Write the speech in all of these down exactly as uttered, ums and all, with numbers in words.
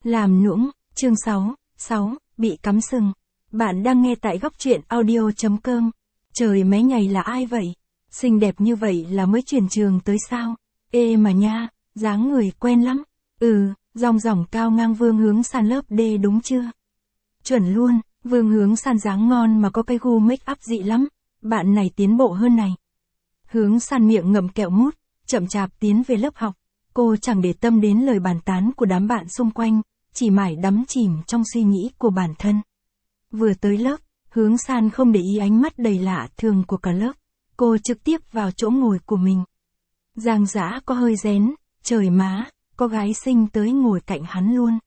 Làm nũng, chương sáu, sáu, bị cắm sừng. Bạn đang nghe tại góc truyện audio.com. Trời mấy ngày là ai vậy? Xinh đẹp như vậy là mới chuyển trường tới sao? Ê mà nha, dáng người quen lắm. Ừ, dòng dòng cao ngang Vương Hướng San lớp D đúng chưa? Chuẩn luôn, Vương Hướng San dáng ngon mà có cái gu make up dị lắm. Bạn này tiến bộ hơn này. Hướng San miệng ngậm kẹo mút, chậm chạp tiến về lớp học. Cô chẳng để tâm đến lời bàn tán của đám bạn xung quanh, chỉ mải đắm chìm trong suy nghĩ của bản thân. Vừa tới lớp, Hướng San không để ý ánh mắt đầy lạ thường của cả lớp. Cô trực tiếp vào chỗ ngồi của mình. Giang Dã có hơi rén, trời má, có gái xinh tới ngồi cạnh hắn luôn.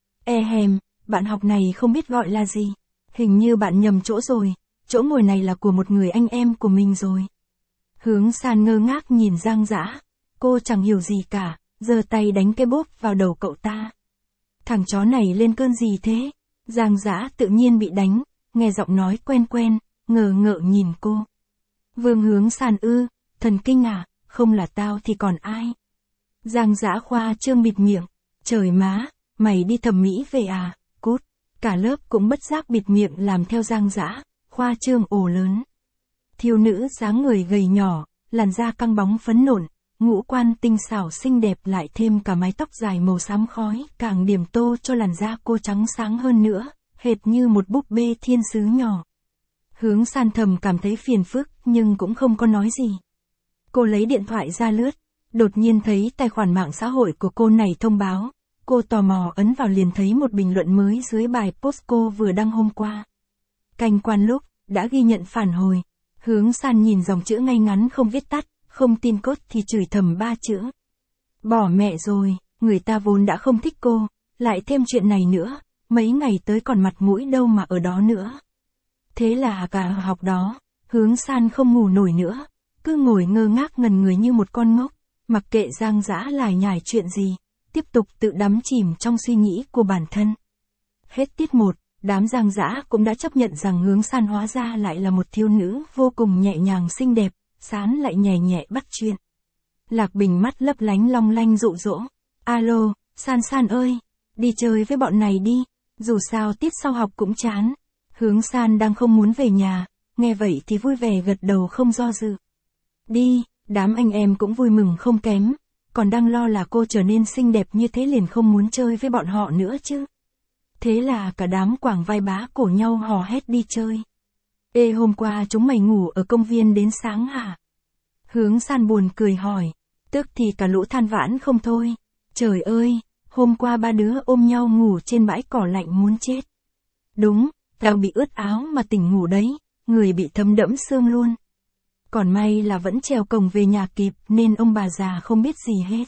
E hèm, bạn học này không biết gọi là gì. Hình như bạn nhầm chỗ rồi, chỗ ngồi này là của một người anh em của mình rồi. Hướng San ngơ ngác nhìn Giang Dã, cô chẳng hiểu gì cả, giơ tay đánh cái bốp vào đầu cậu ta. Thằng chó này lên cơn gì thế? Giang Dã tự nhiên bị đánh, nghe giọng nói quen quen, ngờ ngợ nhìn cô. Vương Hướng San ư, thần kinh à, không là tao thì còn ai? Giang Dã khoa trương bịt miệng, trời má, mày đi thẩm mỹ về à, cút. Cả lớp cũng bất giác bịt miệng làm theo Giang Dã, khoa trương ồ lớn. Thiếu nữ dáng người gầy nhỏ, làn da căng bóng phấn nộn, ngũ quan tinh xảo xinh đẹp lại thêm cả mái tóc dài màu xám khói, càng điểm tô cho làn da cô trắng sáng hơn nữa, hệt như một búp bê thiên sứ nhỏ. Hướng San thầm cảm thấy phiền phức, nhưng cũng không có nói gì. Cô lấy điện thoại ra lướt, đột nhiên thấy tài khoản mạng xã hội của cô này thông báo. Cô tò mò ấn vào liền thấy một bình luận mới dưới bài post cô vừa đăng hôm qua. Canh quan lúc, đã ghi nhận phản hồi. Hướng San nhìn dòng chữ ngay ngắn không viết tắt, không tin cốt thì chửi thầm ba chữ. Bỏ mẹ rồi, người ta vốn đã không thích cô, lại thêm chuyện này nữa, mấy ngày tới còn mặt mũi đâu mà ở đó nữa. Thế là cả học đó, Hướng San không ngủ nổi nữa, cứ ngồi ngơ ngác ngần người như một con ngốc, mặc kệ Giang Dã lải nhải chuyện gì, tiếp tục tự đắm chìm trong suy nghĩ của bản thân. Hết tiết một, đám Giang Dã cũng đã chấp nhận rằng Hướng San hóa ra lại là một thiếu nữ vô cùng nhẹ nhàng xinh đẹp, Sán lại nhẹ nhẹ bắt chuyện. Lạc Bình mắt lấp lánh long lanh dụ dỗ. Alo, San San ơi, đi chơi với bọn này đi, dù sao tiết sau học cũng chán. Hướng San đang không muốn về nhà, nghe vậy thì vui vẻ gật đầu không do dự. Đi, đám anh em cũng vui mừng không kém, còn đang lo là cô trở nên xinh đẹp như thế liền không muốn chơi với bọn họ nữa chứ. Thế là cả đám quàng vai bá cổ nhau hò hét đi chơi. Ê hôm qua chúng mày ngủ ở công viên đến sáng hả? Hướng San buồn cười hỏi, tức thì cả lũ than vãn không thôi. Trời ơi, hôm qua ba đứa ôm nhau ngủ trên bãi cỏ lạnh muốn chết. Đúng, tao bị ướt áo mà tỉnh ngủ đấy, người bị thấm đẫm xương luôn. Còn may là vẫn trèo cổng về nhà kịp nên ông bà già không biết gì hết.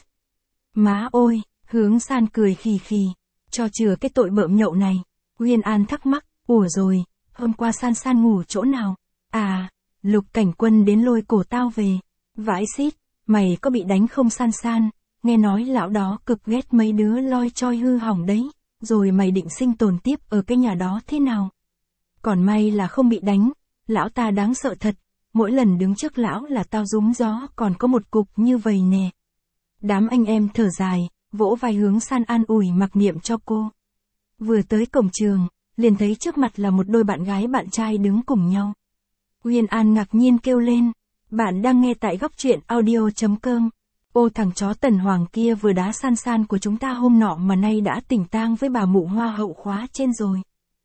Má ôi, Hướng San cười khì khì, cho chừa cái tội bợm nhậu này. Uyên An thắc mắc, ủa rồi, hôm qua San San ngủ chỗ nào? À, Lục Cảnh Quân đến lôi cổ tao về. Vãi xít, mày có bị đánh không San San? Nghe nói lão đó cực ghét mấy đứa loi choi hư hỏng đấy, rồi mày định sinh tồn tiếp ở cái nhà đó thế nào? Còn may là không bị đánh, lão ta đáng sợ thật, mỗi lần đứng trước lão là tao rúm gió còn có một cục như vầy nè. Đám anh em thở dài, vỗ vai Hướng San an ủi mặc niệm cho cô. Vừa tới cổng trường, liền thấy trước mặt là một đôi bạn gái bạn trai đứng cùng nhau. Uyên An ngạc nhiên kêu lên, bạn đang nghe tại góc truyện audio.com. Ô thằng chó Tần Hoàng kia vừa đá San San của chúng ta hôm nọ mà nay đã tỉnh tang với bà mụ hoa hậu khóa trên rồi.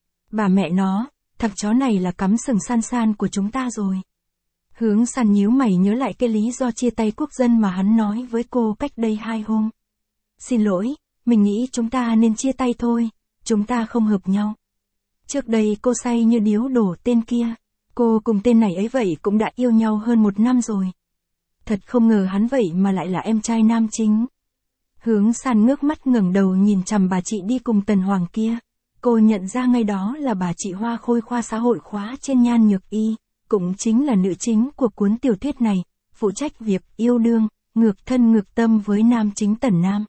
Bà mẹ nó, thằng chó này là cắm sừng San San của chúng ta rồi. Hướng San nhíu mày nhớ lại cái lý do chia tay quốc dân mà hắn nói với cô cách đây hai hôm. Xin lỗi, mình nghĩ chúng ta nên chia tay thôi, chúng ta không hợp nhau. Trước đây cô say như điếu đổ tên kia, cô cùng tên này ấy vậy cũng đã yêu nhau hơn một năm rồi. Thật không ngờ hắn vậy mà lại là em trai nam chính. Hướng San ngước mắt ngẩng đầu nhìn chằm bà chị đi cùng Tần Hoàng kia. Cô nhận ra ngay đó là bà chị Hoa Khôi khoa xã hội khóa trên Nhan Nhược Y, cũng chính là nữ chính của cuốn tiểu thuyết này, phụ trách việc yêu đương, ngược thân ngược tâm với nam chính Tần Nam.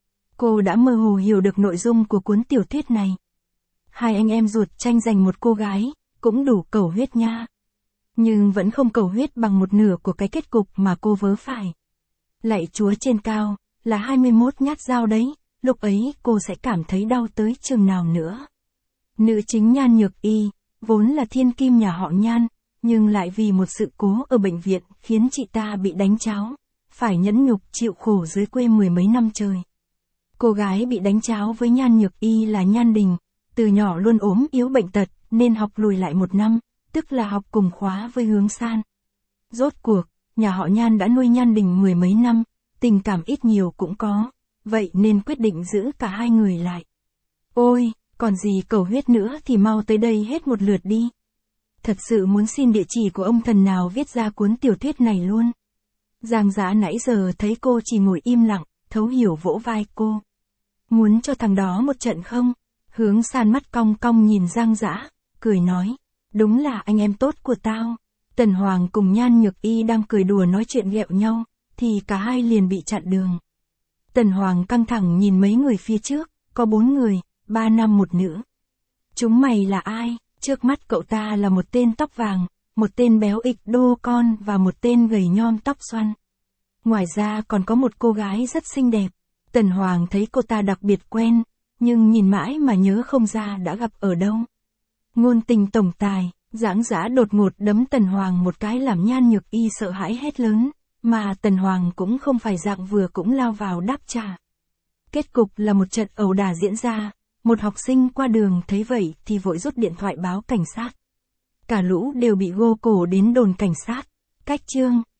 Cô đã mơ hồ hiểu được nội dung của cuốn tiểu thuyết này. Hai anh em ruột tranh giành một cô gái, cũng đủ cầu huyết nha. Nhưng vẫn không cầu huyết bằng một nửa của cái kết cục mà cô vớ phải. Lạy Chúa trên cao, là hai mươi mốt nhát dao đấy, lúc ấy cô sẽ cảm thấy đau tới chừng nào nữa. Nữ chính Nhan Nhược Y, vốn là thiên kim nhà họ Nhan, nhưng lại vì một sự cố ở bệnh viện khiến chị ta bị đánh cháo, phải nhẫn nhục chịu khổ dưới quê mười mấy năm trời. Cô gái bị đánh cháo với Nhan Nhược Y là Nhan Đình, từ nhỏ luôn ốm yếu bệnh tật, nên học lùi lại một năm, tức là học cùng khóa với Hướng San. Rốt cuộc, nhà họ Nhan đã nuôi Nhan Đình mười mấy năm, tình cảm ít nhiều cũng có, vậy nên quyết định giữ cả hai người lại. Ôi, còn gì cầu huyết nữa thì mau tới đây hết một lượt đi. Thật sự muốn xin địa chỉ của ông thần nào viết ra cuốn tiểu thuyết này luôn. Giang Dã nãy giờ thấy cô chỉ ngồi im lặng, thấu hiểu vỗ vai cô. Muốn cho thằng đó một trận không? Hướng San mắt cong cong nhìn Giang Dã, cười nói, đúng là anh em tốt của tao. Tần Hoàng cùng Nhan Nhược Y đang cười đùa nói chuyện ghẹo nhau, thì cả hai liền bị chặn đường. Tần Hoàng căng thẳng nhìn mấy người phía trước, có bốn người, ba nam một nữ. Chúng mày là ai? Trước mắt cậu ta là một tên tóc vàng, một tên béo ịch đô con và một tên gầy nhom tóc xoăn. Ngoài ra còn có một cô gái rất xinh đẹp. Tần Hoàng thấy cô ta đặc biệt quen, nhưng nhìn mãi mà nhớ không ra đã gặp ở đâu. Ngôn tình tổng tài, Giang Dã đột ngột đấm Tần Hoàng một cái làm Nhan Nhược Y sợ hãi hét lớn, mà Tần Hoàng cũng không phải dạng vừa cũng lao vào đáp trả. Kết cục là một trận ẩu đả diễn ra, một học sinh qua đường thấy vậy thì vội rút điện thoại báo cảnh sát. Cả lũ đều bị gô cổ đến đồn cảnh sát. Cách chương